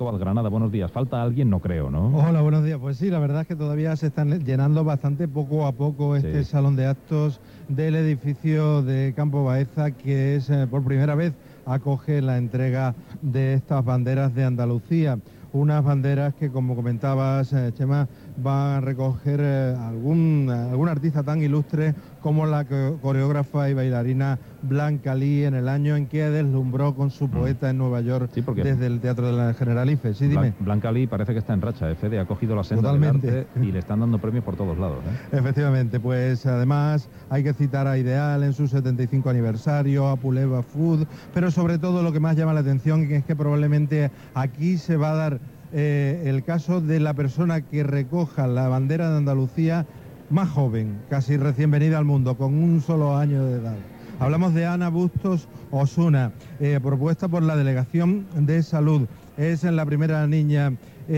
Alcoba, Granada. Buenos días. ¿Falta alguien? No creo, ¿no? Hola, buenos días. Pues sí, la verdad es que todavía se están llenando bastante poco a poco este salón de actos del edificio de Campo Baeza, que es por primera vez acoge la entrega de estas banderas de Andalucía. Unas banderas que, como comentabas, Chema, van a recoger algún artista tan ilustre como la coreógrafa y bailarina Blanca Lee, en el año en que deslumbró con su poeta en Nueva York desde el Teatro de la Generalife. Sí, dime. Blanca Lee parece que está en racha, Fede, ha cogido la senda del arte y le están dando premios por todos lados. Efectivamente, pues además hay que citar a Ideal en su 75 aniversario, a Puleva Food, pero sobre todo lo que más llama la atención es que probablemente aquí se va a dar el caso de la persona que recoja la bandera de Andalucía más joven, casi recién venida al mundo, con un solo año de edad. Hablamos de Ana Bustos Osuna, propuesta por la Delegación de Salud. Es la primera niña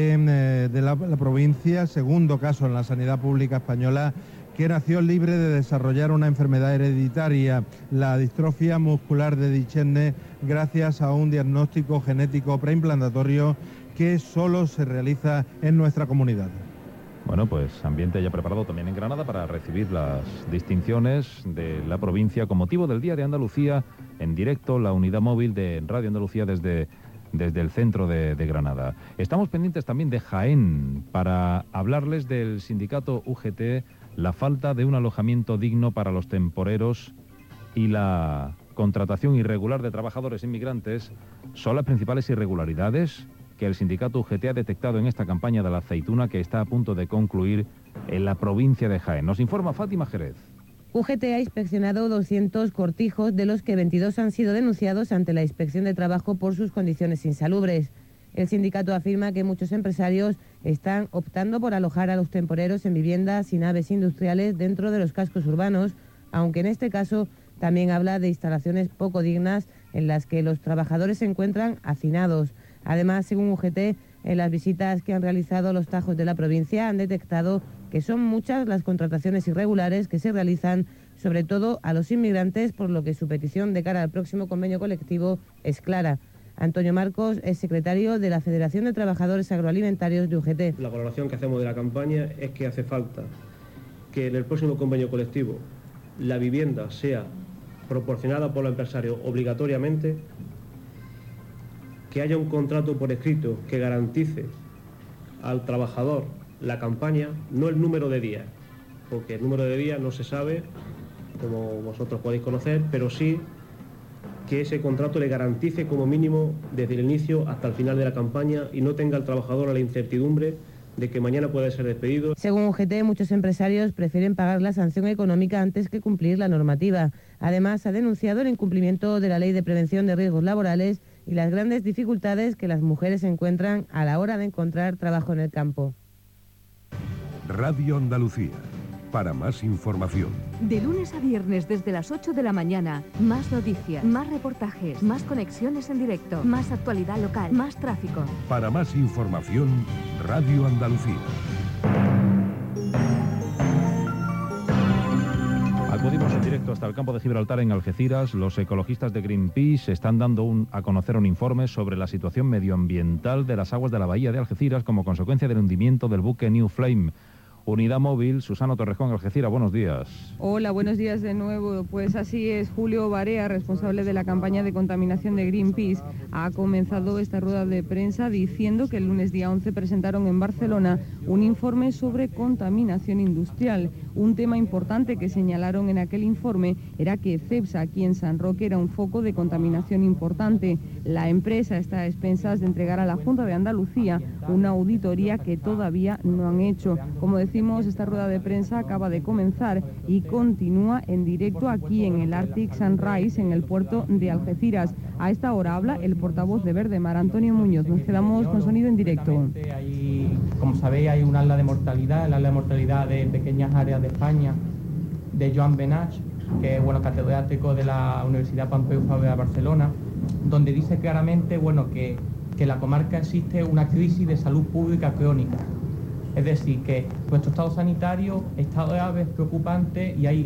de la provincia, segundo caso en la sanidad pública española, que nació libre de desarrollar una enfermedad hereditaria, la distrofia muscular de Duchenne, gracias a un diagnóstico genético preimplantatorio que solo se realiza en nuestra comunidad. Bueno, pues ambiente ya preparado también en Granada para recibir las distinciones de la provincia con motivo del Día de Andalucía. En directo, la unidad móvil de Radio Andalucía desde el centro de Granada. Estamos pendientes también de Jaén para hablarles del sindicato UGT, la falta de un alojamiento digno para los temporeros y la contratación irregular de trabajadores inmigrantes son las principales irregularidades que el sindicato UGT ha detectado en esta campaña de la aceituna que está a punto de concluir en la provincia de Jaén. Nos informa Fátima Jerez. UGT ha inspeccionado 200 cortijos, de los que 22 han sido denunciados ante la Inspección de Trabajo por sus condiciones insalubres. El sindicato afirma que muchos empresarios están optando por alojar a los temporeros en viviendas y naves industriales dentro de los cascos urbanos, aunque en este caso también habla de instalaciones poco dignas en las que los trabajadores se encuentran hacinados. Además, según UGT, en las visitas que han realizado los tajos de la provincia han detectado que son muchas las contrataciones irregulares que se realizan, sobre todo a los inmigrantes, por lo que su petición de cara al próximo convenio colectivo es clara. Antonio Marcos es secretario de la Federación de Trabajadores Agroalimentarios de UGT. La valoración que hacemos de la campaña es que hace falta que en el próximo convenio colectivo la vivienda sea proporcionada por el empresario obligatoriamente, que haya un contrato por escrito que garantice al trabajador la campaña, no el número de días, porque el número de días no se sabe, como vosotros podéis conocer, pero sí que ese contrato le garantice como mínimo desde el inicio hasta el final de la campaña y no tenga al trabajador a la incertidumbre de que mañana puede ser despedido. Según UGT, muchos empresarios prefieren pagar la sanción económica antes que cumplir la normativa. Además, ha denunciado el incumplimiento de la Ley de Prevención de Riesgos Laborales y las grandes dificultades que las mujeres encuentran a la hora de encontrar trabajo en el campo. Radio Andalucía. Para más información. De lunes a viernes desde las 8 de la mañana, más noticias, más reportajes, más conexiones en directo, más actualidad local, más tráfico. Para más información, Radio Andalucía. Acudimos en directo hasta el campo de Gibraltar en Algeciras. Los ecologistas de Greenpeace están dando a conocer un informe sobre la situación medioambiental de las aguas de la bahía de Algeciras como consecuencia del hundimiento del buque New Flame. Unidad móvil, Susana Torrejón, Algeciras, buenos días. Hola, buenos días de nuevo. Pues así es, Julio Barea, responsable de la campaña de contaminación de Greenpeace, ha comenzado esta rueda de prensa diciendo que el lunes día 11 presentaron en Barcelona un informe sobre contaminación industrial. Un tema importante que señalaron en aquel informe era que Cepsa, aquí en San Roque, era un foco de contaminación importante. La empresa está a expensas de entregar a la Junta de Andalucía una auditoría que todavía no han hecho. Como decimos, esta rueda de prensa acaba de comenzar y continúa en directo aquí en el Arctic Sunrise, en el puerto de Algeciras. A esta hora habla el portavoz de Verdemar, Antonio Muñoz. Nos quedamos con sonido en directo. Como sabéis, hay un ala de mortalidad, el ala de mortalidad de pequeñas áreas de España, de Joan Benach, que es catedrático de la Universidad Pompeu Fabra de Barcelona, donde dice claramente que en la comarca existe una crisis de salud pública crónica. Es decir, que nuestro estado sanitario, estado grave, es preocupante y hay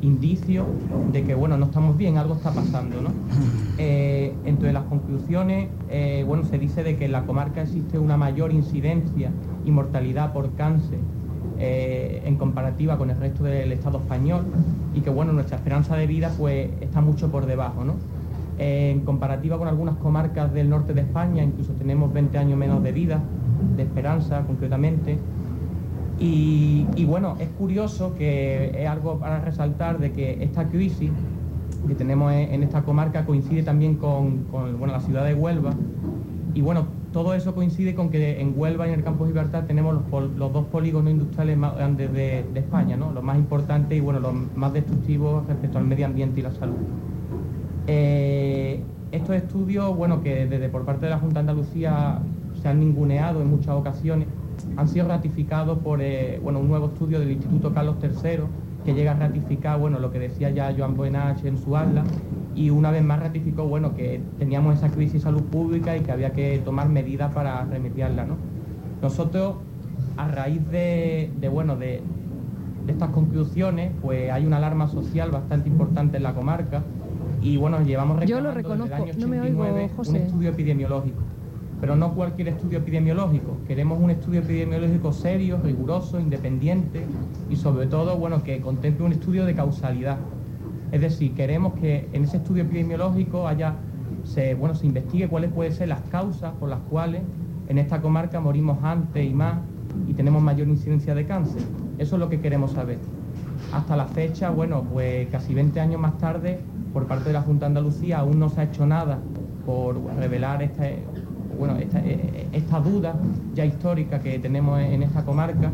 indicios de que, bueno, no estamos bien, algo está pasando, ¿no? Entre las conclusiones, bueno, se dice de que en la comarca existe una mayor incidencia y mortalidad por cáncer en comparativa con el resto del Estado español, y que, bueno, nuestra esperanza de vida pues está mucho por debajo, ¿no? En comparativa con algunas comarcas del norte de España, incluso tenemos 20 años menos de vida, de esperanza concretamente. Y bueno, es curioso que es algo para resaltar de que esta crisis que tenemos en esta comarca coincide también con bueno, la ciudad de Huelva, y bueno, todo eso coincide con que en Huelva y en el Campos Libertad tenemos los dos polígonos industriales más grandes de España, ¿no? Los más importantes y bueno, los más destructivos respecto al medio ambiente y la salud. Estos estudios, bueno, que desde por parte de la Junta de Andalucía se han ninguneado en muchas ocasiones, han sido ratificados por bueno, un nuevo estudio del Instituto Carlos III, que llega a ratificar, bueno, lo que decía ya Joan Benach en su atlas, y una vez más ratificó, bueno, que teníamos esa crisis de salud pública y que había que tomar medidas para remediarla, ¿no? Nosotros, a raíz de estas conclusiones, pues hay una alarma social bastante importante en la comarca, y bueno, llevamos reclamando desde el año 89 un estudio epidemiológico. Pero no cualquier estudio epidemiológico, queremos un estudio epidemiológico serio, riguroso, independiente y sobre todo, bueno, que contemple un estudio de causalidad. Es decir, queremos que en ese estudio epidemiológico se investigue cuáles pueden ser las causas por las cuales en esta comarca morimos antes y más y tenemos mayor incidencia de cáncer. Eso es lo que queremos saber. Hasta la fecha, bueno, pues casi 20 años más tarde, por parte de la Junta de Andalucía aún no se ha hecho nada por revelar esta duda ya histórica que tenemos en esta comarca,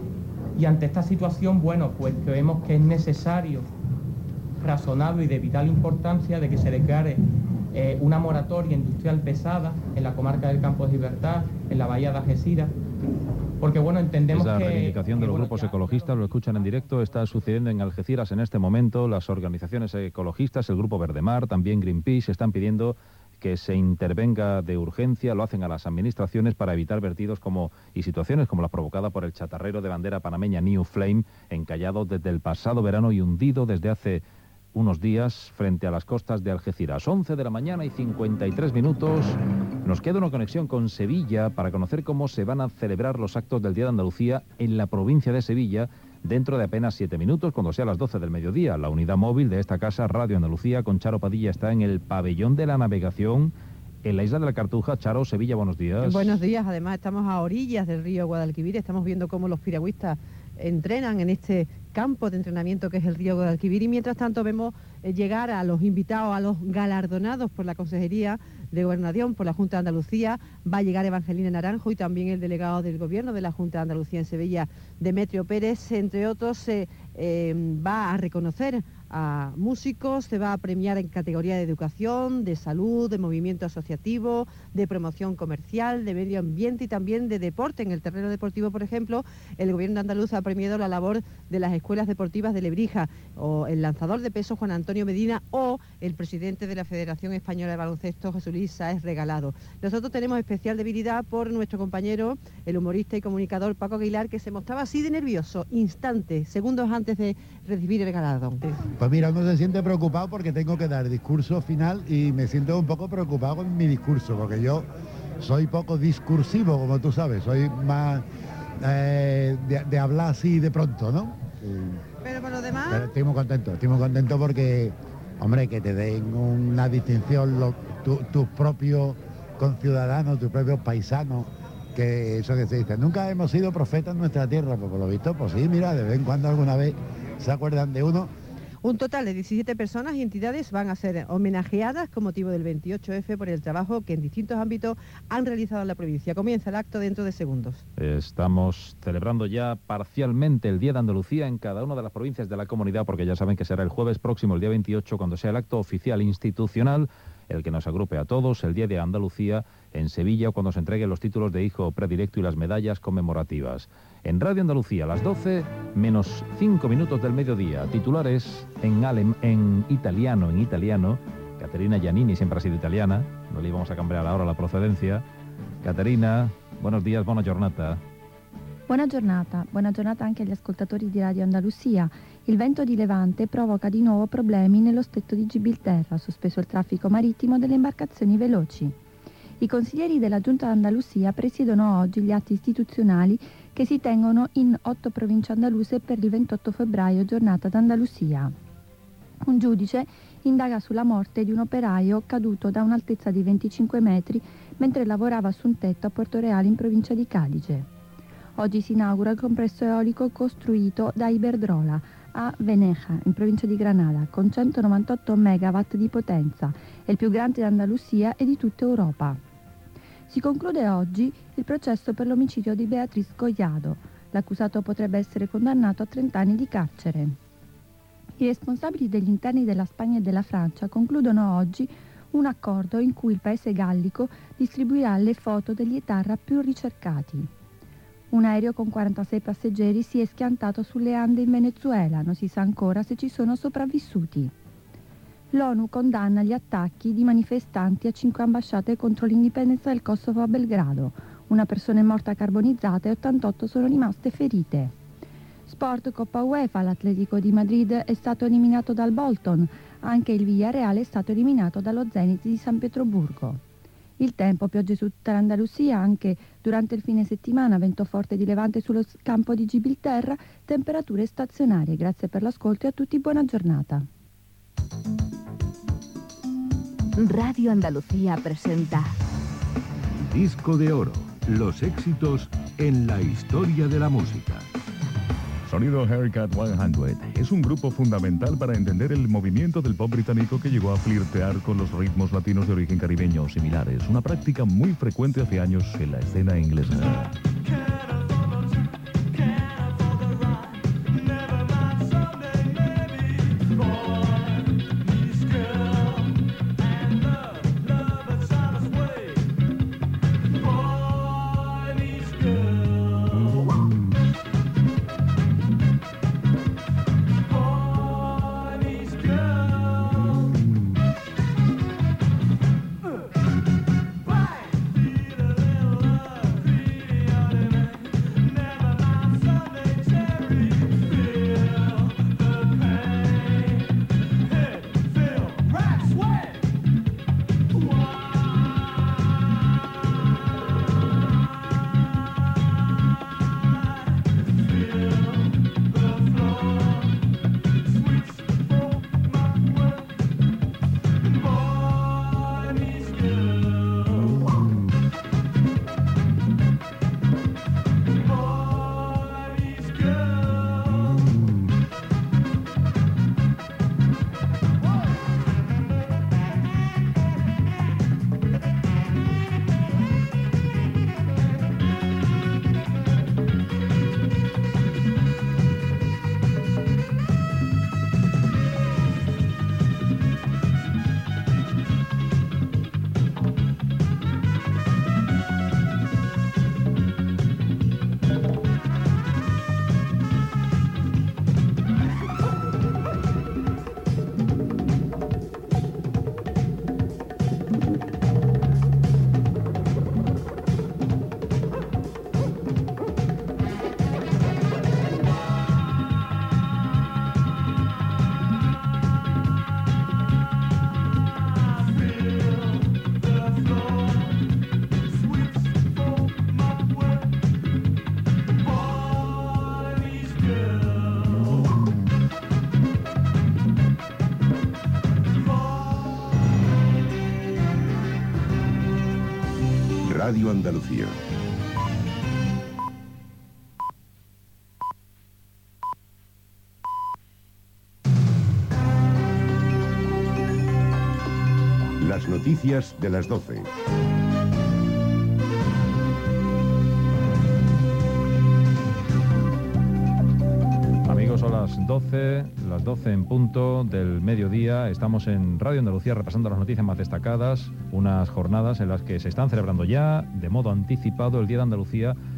y ante esta situación, bueno, pues creemos que es necesario, razonable y de vital importancia de que se declare una moratoria industrial pesada en la comarca del Campos de Libertad, en la bahía de Algeciras, porque bueno, entendemos Esa que... reivindicación de los grupos ecologistas, lo escuchan en directo, está sucediendo en Algeciras en este momento. Las organizaciones ecologistas, el Grupo Verdemar, también Greenpeace, están pidiendo que se intervenga de urgencia, lo hacen a las administraciones para evitar vertidos y situaciones como la provocada por el chatarrero de bandera panameña New Flame, encallado desde el pasado verano y hundido desde hace unos días frente a las costas de Algeciras. 11 de la mañana y 53 minutos. Nos queda una conexión con Sevilla para conocer cómo se van a celebrar los actos del Día de Andalucía en la provincia de Sevilla dentro de apenas 7 minutos, cuando sea las 12 del mediodía. La unidad móvil de esta casa, Radio Andalucía, con Charo Padilla, está en el pabellón de la navegación en la isla de la Cartuja. Charo, Sevilla, buenos días. Buenos días, además estamos a orillas del río Guadalquivir, estamos viendo cómo los piragüistas entrenan en este campo de entrenamiento que es el río Guadalquivir, y mientras tanto vemos llegar a los invitados, a los galardonados por la Consejería de Gobernación, por la Junta de Andalucía. Va a llegar Evangelina Naranjo y también el delegado del Gobierno de la Junta de Andalucía en Sevilla, Demetrio Pérez. Entre otros, va a reconocer a músicos, se va a premiar en categoría de educación, de salud, de movimiento asociativo, de promoción comercial, de medio ambiente y también de deporte. En el terreno deportivo, por ejemplo, el Gobierno andaluz ha premiado la labor de las escuelas deportivas de Lebrija, o el lanzador de peso Juan Antonio Medina, o el presidente de la Federación Española de Baloncesto, Jesús Luis Sáez Regalado. Nosotros tenemos especial debilidad por nuestro compañero, el humorista y comunicador Paco Aguilar, que se mostraba así de nervioso, instantes, segundos antes de recibir el galardón. Pues mira, uno se siente preocupado porque tengo que dar discurso final y me siento un poco preocupado con mi discurso, porque yo soy poco discursivo, como tú sabes, soy más de hablar así de pronto, ¿no? Pero por lo demás... Pero estoy muy contento porque, hombre, que te den una distinción tus propios conciudadanos, tus propios paisanos, que eso que se dice, nunca hemos sido profetas en nuestra tierra, pues por lo visto, pues sí, mira, de vez en cuando alguna vez se acuerdan de uno. Un total de 17 personas y entidades van a ser homenajeadas con motivo del 28F por el trabajo que en distintos ámbitos han realizado en la provincia. Comienza el acto dentro de segundos. Estamos celebrando ya parcialmente el Día de Andalucía en cada una de las provincias de la comunidad, porque ya saben que será el jueves próximo, el día 28, cuando sea el acto oficial institucional, el que nos agrupe a todos, el Día de Andalucía en Sevilla, cuando se entreguen los títulos de hijo predilecto y las medallas conmemorativas. En Radio Andalucía, a las 12 menos 5 minutos del mediodía. Titulares en italiano. Caterina Giannini siempre ha sido italiana, no le íbamos a cambiar ahora la procedencia. Caterina, buenos días, buona giornata. Buona giornata anche agli ascoltatori di Radio Andalusia. Il vento di levante provoca di nuovo problemi nello stretto di Gibilterra, sospeso il traffico marittimo delle imbarcazioni veloci. I consiglieri della Giunta d'Andalusia presiedono oggi gli atti istituzionali che si tengono in 8 province andaluse per il 28 febbraio, giornata d'Andalusia. Un giudice indaga sulla morte di un operaio caduto da un'altezza di 25 metri mentre lavorava su un tetto a Porto Reale in provincia di Cadice. Oggi si inaugura il complesso eolico costruito da Iberdrola a Veneja, in provincia di Granada, con 198 megawatt di potenza, è il più grande d'Andalusia e di tutta Europa. Si conclude oggi il processo per l'omicidio di Beatriz Collado. L'accusato potrebbe essere condannato a 30 anni di carcere. I responsabili degli interni della Spagna e della Francia concludono oggi un accordo in cui il paese gallico distribuirà le foto degli etarra più ricercati. Un aereo con 46 passeggeri si è schiantato sulle Ande in Venezuela, non si sa ancora se ci sono sopravvissuti. L'ONU condanna gli attacchi di manifestanti a 5 ambasciate contro l'indipendenza del Kosovo a Belgrado. Una persona è morta carbonizzata e 88 sono rimaste ferite. Sport Coppa UEFA, l'Atletico di Madrid è stato eliminato dal Bolton, anche il Villarreal è stato eliminato dallo Zenit di San Pietroburgo. Il tempo, piogge su tutta l'Andalusia, anche durante il fine settimana, vento forte di levante sullo campo di Gibilterra, temperature stazionarie. Grazie per l'ascolto e a tutti buona giornata. Radio Andalucía presenta Disco de Oro, los éxitos en la historia de la música. Sonido Haircut 100 es un grupo fundamental para entender el movimiento del pop británico que llegó a flirtear con los ritmos latinos de origen caribeño o similares, una práctica muy frecuente hace años en la escena inglesa. Radio Andalucía. Las noticias de las 12. Amigos, son las 12 en punto del mediodía. Estamos en Radio Andalucía repasando las noticias más destacadas, unas jornadas en las que se están celebrando ya de modo anticipado el Día de Andalucía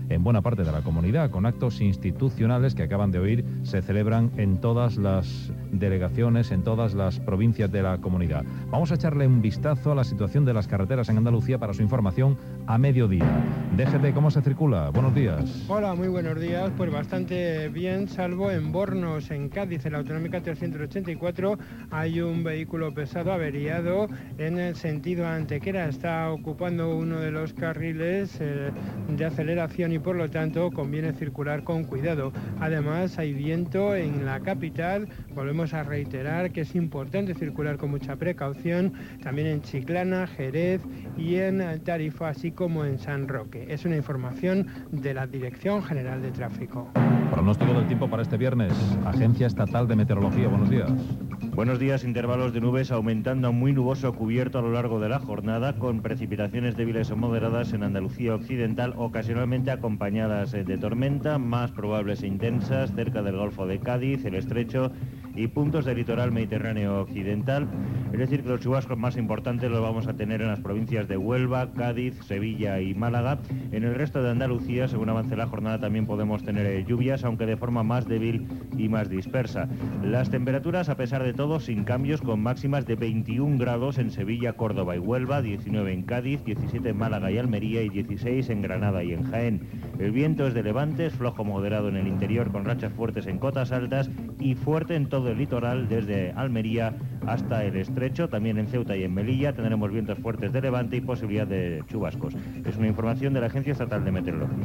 en buena parte de la comunidad, con actos institucionales que acaban de oír, se celebran en todas las delegaciones, en todas las provincias de la comunidad. Vamos a echarle un vistazo a la situación de las carreteras en Andalucía para su información a mediodía. DGT, ¿cómo se circula? Buenos días. Hola, muy buenos días. Pues bastante bien, salvo en Bornos, en Cádiz, en la Autonómica 384, hay un vehículo pesado averiado en el sentido Antequera. Está ocupando uno de los carriles de aceleración y por lo tanto conviene circular con cuidado. Además, hay viento en la capital. Volvemos a reiterar que es importante circular con mucha precaución, también en Chiclana, Jerez y en Tarifa, así como en San Roque. Es una información de la Dirección General de Tráfico. Pronóstico del tiempo para este viernes. Agencia Estatal de Meteorología, buenos días. Buenos días, intervalos de nubes aumentando a muy nuboso cubierto a lo largo de la jornada, con precipitaciones débiles o moderadas en Andalucía occidental, ocasionalmente acompañadas de tormenta, más probables e intensas cerca del Golfo de Cádiz, el Estrecho y puntos del litoral mediterráneo occidental. Es decir, que los chubascos más importantes los vamos a tener en las provincias de Huelva, Cádiz, Sevilla y Málaga. En el resto de Andalucía, según avance la jornada, también podemos tener lluvias, aunque de forma más débil y más dispersa. Las temperaturas, a pesar de todo, sin cambios, con máximas de 21 grados en Sevilla, Córdoba y Huelva, 19 en Cádiz, 17 en Málaga y Almería y 16 en Granada y en Jaén. El viento es de levante, es flojo moderado en el interior, con rachas fuertes en cotas altas y fuerte en todo el litoral, desde Almería hasta el Estrecho. También en Ceuta y en Melilla tendremos vientos fuertes de levante y posibilidad de chubascos. Es una información de la Agencia Estatal de Meteorología.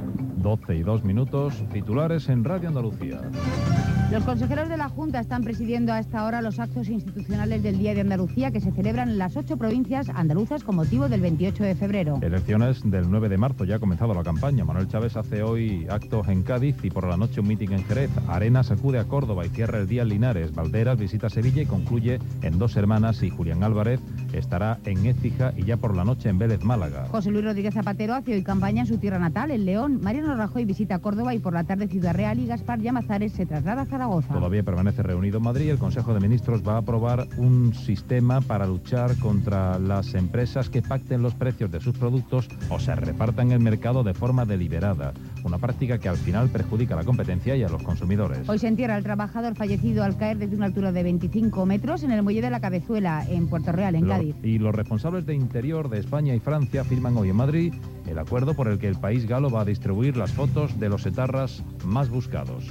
12:02, titulares en Radio Andalucía. Los consejeros de la Junta están presidiendo a esta hora los actos institucionales del Día de Andalucía, que se celebran en las 8 provincias andaluzas con motivo del 28 de febrero. Elecciones del 9 de marzo, ya ha comenzado la campaña. Manuel Chávez hace hoy actos en Cádiz y por la noche un mitin en Jerez. Arenas acude a Córdoba y cierra el día en Linares. Valderas visita Sevilla y concluye en Dos Hermanas, y Julián Álvarez estará en Écija y ya por la noche en Vélez, Málaga. José Luis Rodríguez Zapatero hace hoy campaña en su tierra natal, en León. Mariano Rajoy visita Córdoba y por la tarde Ciudad Real, y Gaspar Llamazares se traslada a Zaragoza. Todavía permanece reunido en Madrid. El Consejo de Ministros va a aprobar un sistema para luchar contra las empresas que pacten los precios de sus productos o se repartan el mercado de forma deliberada. Una práctica que al final perjudica a la competencia y a los consumidores. Hoy se entierra al trabajador fallecido al caer desde una altura de 25 metros en el muelle de la Cabezuela, en Puerto Real, en Cádiz. Y los responsables de Interior de España y Francia firman hoy en Madrid el acuerdo por el que el país galo va a distribuir las fotos de los etarras más buscados.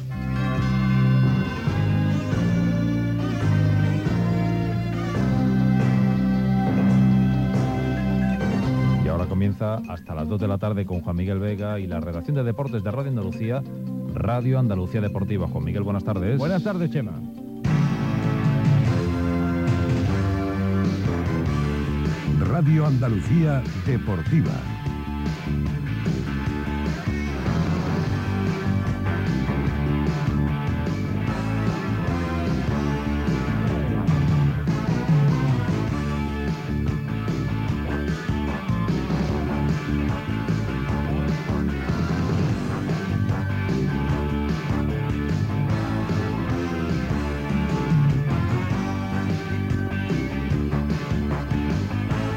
Y ahora comienza hasta las 2 de la tarde con Juan Miguel Vega y la redacción de deportes de Radio Andalucía, Radio Andalucía Deportiva. Juan Miguel, buenas tardes. Buenas tardes, Chema. Radio Andalucía Deportiva.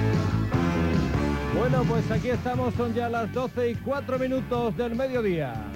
Bueno, pues aquí estamos, son ya las 12:04 del mediodía.